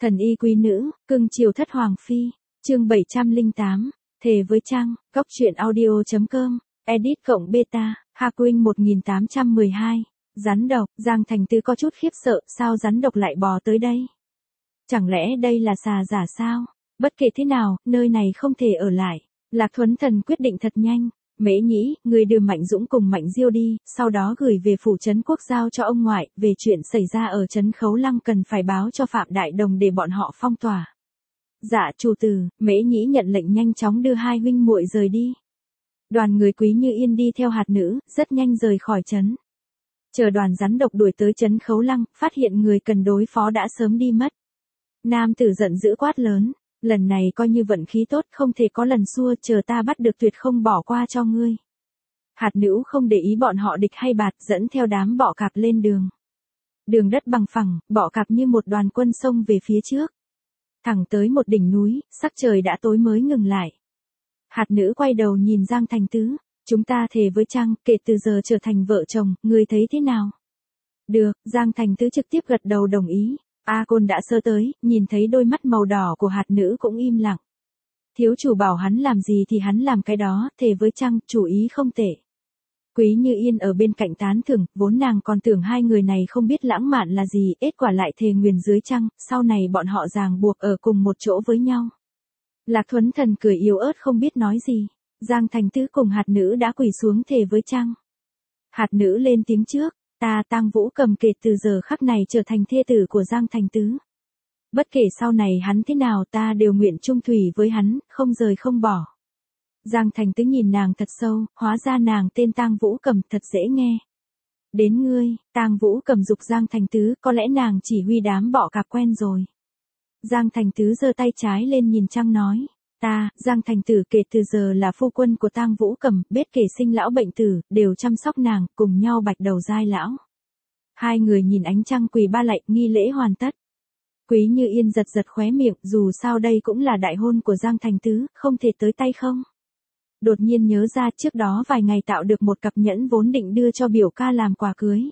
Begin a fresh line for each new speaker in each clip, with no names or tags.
Thần y quý nữ, cưng chiều thất hoàng phi, chương 708, thề với trăng, góc truyện audio.com, edit cộng beta, Hakuin 1812, rắn độc, Giang Thành Tư có chút khiếp sợ, sao rắn độc lại bò tới đây? Chẳng lẽ đây là xà giả sao? Bất kể thế nào, nơi này không thể ở lại. Lạc Thuấn Thần quyết định thật nhanh. Mễ Nhĩ, người đưa Mạnh Dũng cùng Mạnh Diêu đi, sau đó gửi về phủ trấn quốc giao cho ông ngoại, về chuyện xảy ra ở trấn Khấu Lăng cần phải báo cho Phạm Đại Đồng để bọn họ phong tỏa. Dạ chủ tử, Mễ Nhĩ nhận lệnh nhanh chóng đưa hai huynh muội rời đi. Đoàn người Quý Như Yên đi theo hạt nữ, rất nhanh rời khỏi trấn. Chờ đoàn rắn độc đuổi tới trấn Khấu Lăng, phát hiện người cần đối phó đã sớm đi mất. Nam tử giận dữ quát lớn. Lần này coi như vận khí tốt, không thể có lần xua, chờ ta bắt được tuyệt không bỏ qua cho ngươi. Hạt nữ không để ý bọn họ địch hay bạt, dẫn theo đám bọ cạp lên đường. Đường đất bằng phẳng, bọ cạp như một đoàn quân xông về phía trước. Thẳng tới một đỉnh núi, sắc trời đã tối mới ngừng lại. Hạt nữ quay đầu nhìn Giang Thành Tứ, chúng ta thề với trăng, kể từ giờ trở thành vợ chồng, ngươi thấy thế nào? Được, Giang Thành Tứ trực tiếp gật đầu đồng ý. A Côn đã sơ tới, nhìn thấy đôi mắt màu đỏ của hạt nữ cũng im lặng. Thiếu chủ bảo hắn làm gì thì hắn làm cái đó, thề với trăng, chủ ý không tệ. Quý Như Yên ở bên cạnh tán thưởng, vốn nàng còn tưởng hai người này không biết lãng mạn là gì, kết quả lại thề nguyền dưới trăng, sau này bọn họ ràng buộc ở cùng một chỗ với nhau. Lạc Thuấn Thần cười yếu ớt không biết nói gì. Giang Thành Tứ cùng hạt nữ đã quỳ xuống thề với trăng. Hạt nữ lên tiếng trước. Ta Tang Vũ Cầm kể từ giờ khắc này trở thành thê tử của Giang Thành Tứ. Bất kể sau này hắn thế nào ta đều nguyện chung thủy với hắn, không rời không bỏ. Giang Thành Tứ nhìn nàng thật sâu, hóa ra nàng tên Tang Vũ Cầm, thật dễ nghe. Đến ngươi, Tang Vũ Cầm giục Giang Thành Tứ, có lẽ nàng chỉ huy đám bọ cạp quen rồi. Giang Thành Tứ giơ tay trái lên nhìn trăng nói. Ta, Giang Thành Tử kể từ giờ là phu quân của Tang Vũ Cầm, bết kể sinh lão bệnh tử, đều chăm sóc nàng, cùng nhau bạch đầu giai lão. Hai người nhìn ánh trăng quỳ ba lạy, nghi lễ hoàn tất. Quý Như Yên giật giật khóe miệng, dù sao đây cũng là đại hôn của Giang Thành Tứ, không thể tới tay không. Đột nhiên nhớ ra trước đó vài ngày tạo được một cặp nhẫn vốn định đưa cho biểu ca làm quà cưới.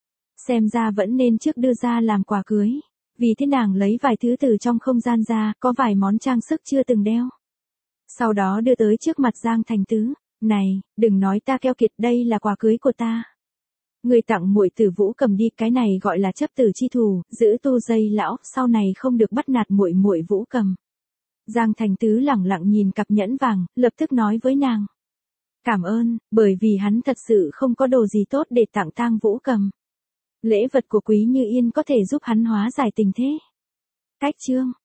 Xem ra vẫn nên trước đưa ra làm quà cưới. Vì thế nàng lấy vài thứ từ trong không gian ra, có vài món trang sức chưa từng đeo. Sau đó đưa tới trước mặt Giang Thành Tứ. Này, đừng nói ta keo kiệt, đây là quà cưới của ta. Người tặng muội Tử Vũ Cầm đi, cái này gọi là chấp tử chi thù, giữ tu dây lão, sau này không được bắt nạt muội muội Vũ Cầm. Giang Thành Tứ lẳng lặng nhìn cặp nhẫn vàng, lập tức nói với nàng. Cảm ơn, bởi vì hắn thật sự không có đồ gì tốt để tặng Tang Vũ Cầm. Lễ vật của Quý Như Yên có thể giúp hắn hóa giải tình thế. Cách chương.